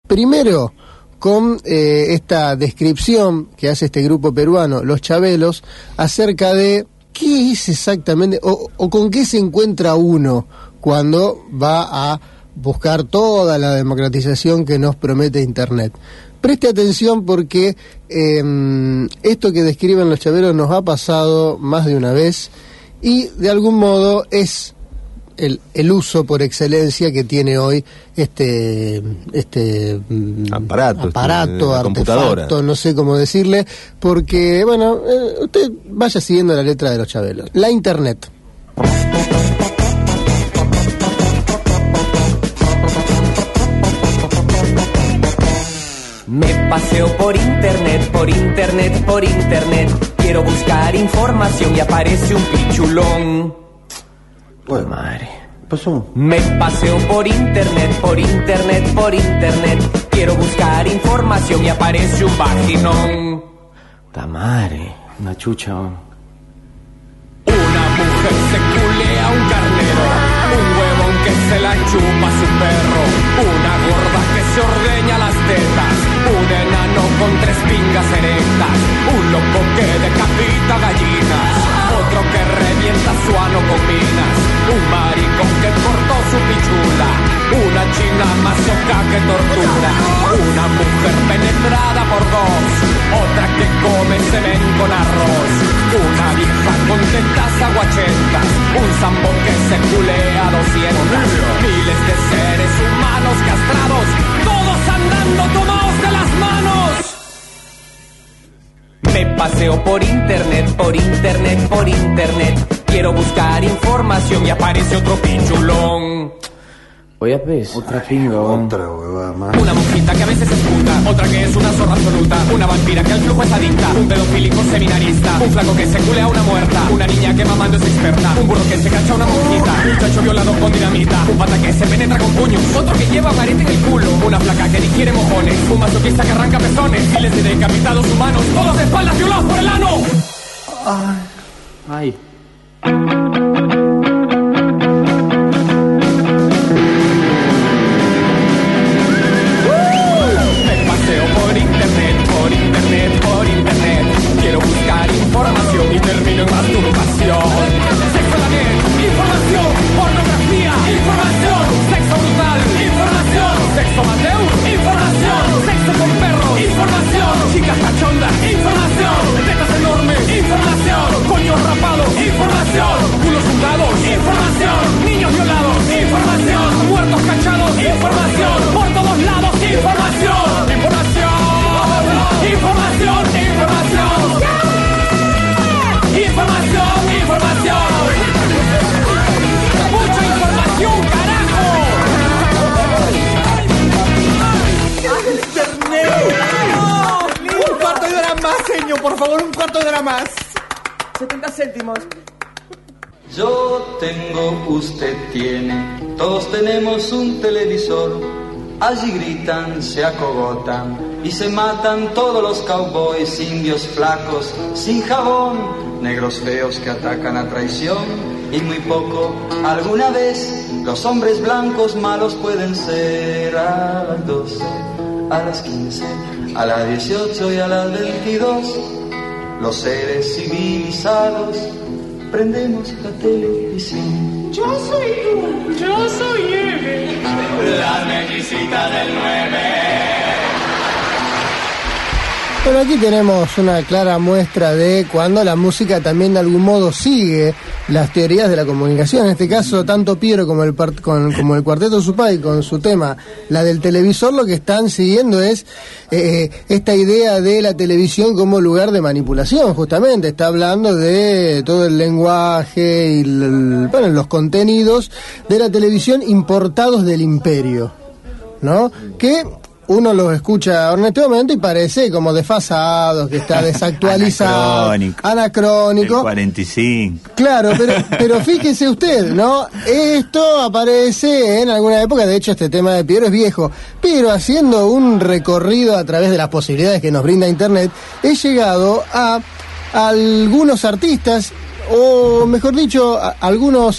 Primero, con esta descripción que hace este grupo peruano, Los Chabelos, acerca de qué es exactamente, o con qué se encuentra uno cuando va a buscar toda la democratización que nos promete Internet. Preste atención porque esto que describen Los Chabelos nos ha pasado más de una vez y de algún modo es el uso por excelencia que tiene hoy este aparato, artefacto, no sé cómo decirle, porque, bueno, usted vaya siguiendo la letra de Los Chabelos. La Internet. Me paseo por internet, por internet, por internet. Quiero buscar información y aparece un pichulón. Pues madre, pasó. Me paseo por internet, por internet, por internet. Quiero buscar información y aparece un vaginón. Ta madre, una chucha. Una mujer se culea a un carnero, un huevón que se la chupa a su perro, una gorda que se ordeña las tetas, un enano con 3 pingas erectas, un loco que decapita gallinas, otro que revienta su ano con minas, un maricón que cortó su pichula, una china masoca que tortura, una mujer penetrada por 2, otra que come semen con arroz, una vieja con tetas aguachetas, un zambo que se culea a 200, miles de seres humanos castrados, todos andando tomados de las manos. Me paseo por internet, por internet, por internet. Quiero buscar información y aparece otro pichulón. Oye, pues, otra pinga, otra huevada más. Una monjita que a veces es puta, otra que es una zorra absoluta, una vampira que al flujo es adicta, un pedofílico seminarista, un flaco que se culea a una muerta, una niña que mamando es experta, un burro que se cacha a una monjita, un chacho violado con dinamita, un pata que se penetra con puños, otro que lleva marete en el culo, una flaca que digiere mojones, un masoquista que arranca pezones, miles de decapitados humanos, todos de espaldas violados por el ano. Ay. Quiero buscar información y termino en masturbación. Sexo también, información, pornografía, información, sexo brutal, información, sexo amateur, información, sexo con perros, información, chicas cachondas, información, tetas enormes, información, coños rapados, información, culos fundados, información, niños violados, información, muertos cachados, información, por todos lados, información, información. Información, información. Información, información. Mucha información, carajo. Internet. Un cuarto de hora más, señor, por favor, un cuarto de hora más. 70 céntimos. Yo tengo, usted tiene, todos tenemos un televisor. Allí gritan, se acogotan y se matan todos los cowboys, indios flacos, sin jabón, negros feos que atacan a traición y muy poco, alguna vez, los hombres blancos malos pueden ser a las 12, a las 15, a las 18 y a las 22, los seres civilizados prendemos la televisión. Yo soy tú, yo soy Eve, la mellizita del 9. Bueno, aquí tenemos una clara muestra de cuando la música también de algún modo sigue las teorías de la comunicación. En este caso, tanto Piero como el Cuarteto Supay con su tema, la del televisor, lo que están siguiendo es esta idea de la televisión como lugar de manipulación, justamente. Está hablando de todo el lenguaje y los contenidos de la televisión importados del imperio, ¿no? Que uno los escucha ahora en este momento y parece como desfasados, que está desactualizado, anacrónico. El 45. Claro, pero fíjese usted, ¿no? Esto aparece en alguna época, de hecho este tema de Piero es viejo, pero haciendo un recorrido a través de las posibilidades que nos brinda Internet, he llegado a algunos artistas, o mejor dicho, a algunos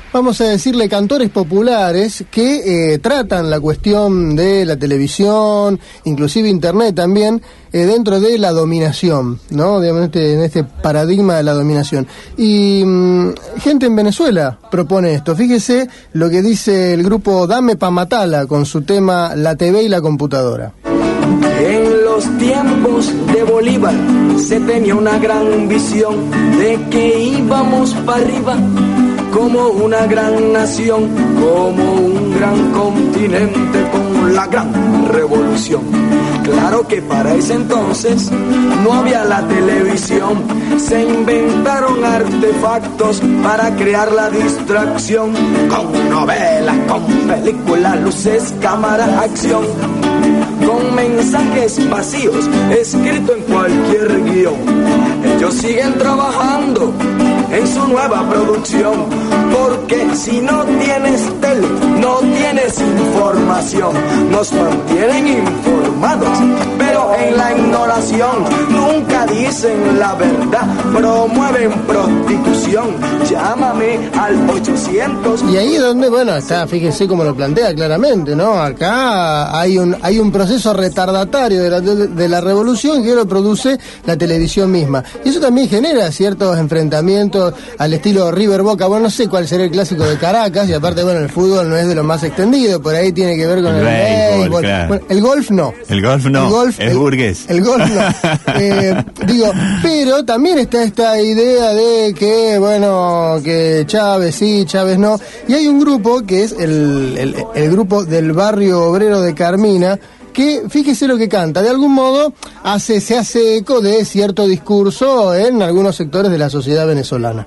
vamos a decirle, cantores populares que tratan la cuestión de la televisión, inclusive internet también, dentro de la dominación, ¿no? Digamos, en este paradigma de la dominación. Y gente en Venezuela propone esto. Fíjese lo que dice el grupo Dame Pa' Matala con su tema La TV y la computadora. En los tiempos de Bolívar se tenía una gran visión de que íbamos para arriba como una gran nación, como un gran continente con la gran revolución. Claro que para ese entonces no había la televisión, se inventaron artefactos para crear la distracción, con novelas, con películas, luces, cámara, acción, con mensajes vacíos escritos en cualquier guión. Ellos siguen trabajando en su nueva producción, porque si no tienes tele, no tienes información. Nos mantienen informados, pero en la ignoración nunca dicen la verdad, promueven prostitución. Llámame al 800. Y ahí es donde, bueno, está, fíjese cómo lo plantea claramente, ¿no? Acá hay un proceso retardatario de la revolución que lo produce la televisión misma. Y eso también genera ciertos enfrentamientos al estilo River Boca. Bueno, no sé cuál será el clásico de Caracas, y aparte, bueno, el fútbol no es de lo más extendido, por ahí tiene que ver con el béisbol. Claro. Bueno, el golf no. El golf no, es burgués. El golf no. Pero también está esta idea de que, bueno, que Chávez sí, Chávez no. Y hay un grupo que es el grupo del barrio obrero de Carmina, que fíjese lo que canta, de algún modo se hace eco de cierto discurso en algunos sectores de la sociedad venezolana.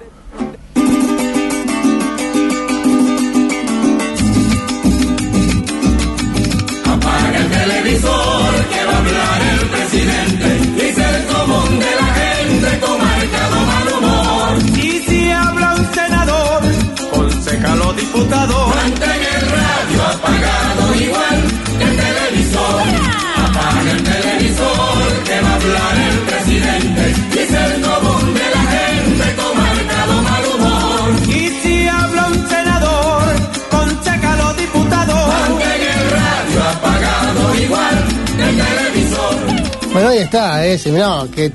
Apaga el televisor que va a hablar el presidente, dice el común de la gente con marcado mal humor. Y si habla un senador, concejal diputado, mantén el radio apagado igual que el televisor. Apaga el televisor que va a hablar el presidente, dice el común de la gente con marcado mal humor. Y si habla un senador, concejal diputado, mantén el radio apagado igual que el televisor. Bueno, ahí está, ese, no, que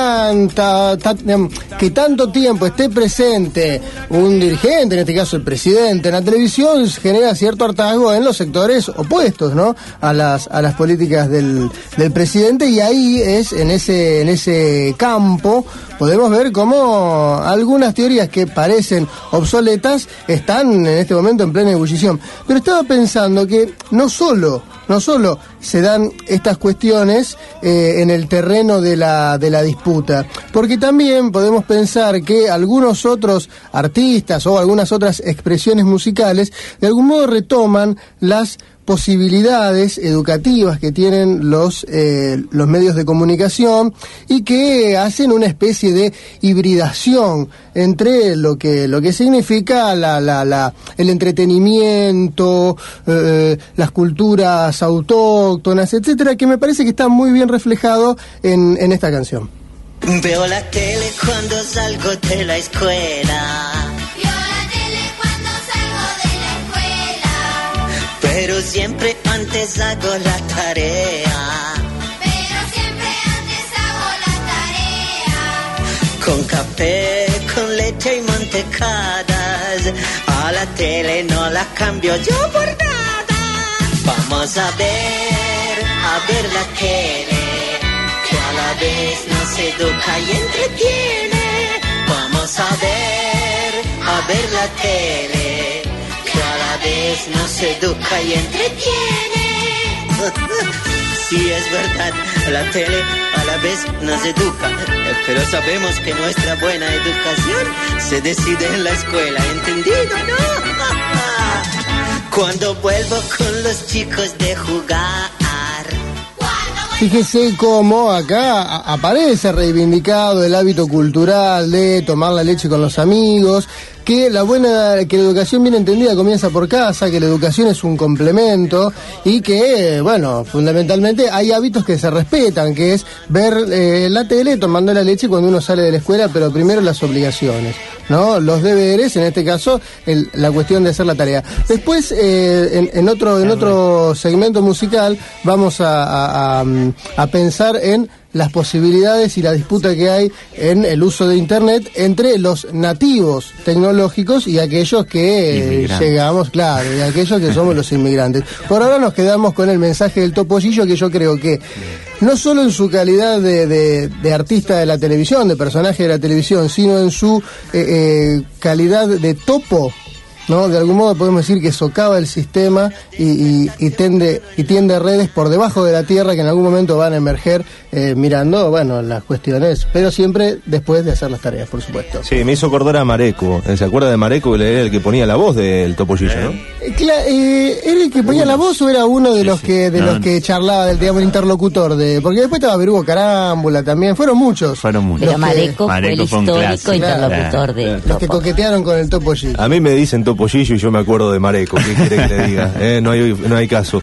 tanto tiempo esté presente un dirigente, en este caso el presidente, en la televisión, genera cierto hartazgo en los sectores opuestos, ¿no? A las políticas del presidente, y ahí es, en ese campo, podemos ver cómo algunas teorías que parecen obsoletas están en este momento en plena ebullición. Pero estaba pensando que no solo se dan estas cuestiones en el terreno de la disputa, porque también podemos pensar que algunos otros artistas o algunas otras expresiones musicales de algún modo retoman las posibilidades educativas que tienen los medios de comunicación, y que hacen una especie de hibridación entre lo que significa el entretenimiento, las culturas autóctonas, etcétera, que me parece que está muy bien reflejado en esta canción. Veo la tele cuando salgo de la escuela. Pero siempre antes hago la tarea. Con café, con leche y mantecadas. A la tele no la cambio yo por nada. Vamos a ver la tele, que a la vez nos educa y entretiene. Vamos a ver la tele, que a la vez nos educa y entretiene. Sí, es verdad, la tele a la vez nos educa, pero sabemos que nuestra buena educación se decide en la escuela, ¿entendido, no? Cuando vuelvo con los chicos de jugar. Fíjese cómo acá aparece reivindicado el hábito cultural de tomar la leche con los amigos, que que la educación bien entendida comienza por casa, que la educación es un complemento y que, bueno, fundamentalmente hay hábitos que se respetan, que es ver la tele tomando la leche cuando uno sale de la escuela, pero primero las obligaciones, ¿no? Los deberes, en este caso, la cuestión de hacer la tarea. Después, en otro segmento musical, vamos a pensar en las posibilidades y la disputa que hay en el uso de Internet entre los nativos tecnológicos y aquellos que llegamos, claro, y aquellos que somos los inmigrantes. Por ahora nos quedamos con el mensaje del Topollillo, que yo creo que no solo en su calidad de artista de la televisión, de personaje de la televisión, sino en su calidad de topo, ¿no? De algún modo podemos decir que socava el sistema y tiende redes por debajo de la tierra que en algún momento van a emerger mirando, bueno, las cuestiones, pero siempre después de hacer las tareas, por supuesto. Sí, me hizo acordar a Mareco. ¿Se acuerda de Mareco? Era el que ponía la voz del Topollillo, ¿no? ¿Era el que ponía la voz o era uno de los que charlaba, digamos, el interlocutor? Porque después estaba Berugo Carámbula también, fueron muchos. Pero Mareco fue el histórico interlocutor de los que coquetearon con el Topollillo. A mí me dicen Topollillo y yo me acuerdo de Mareco, ¿qué quiere que le diga? No hay caso.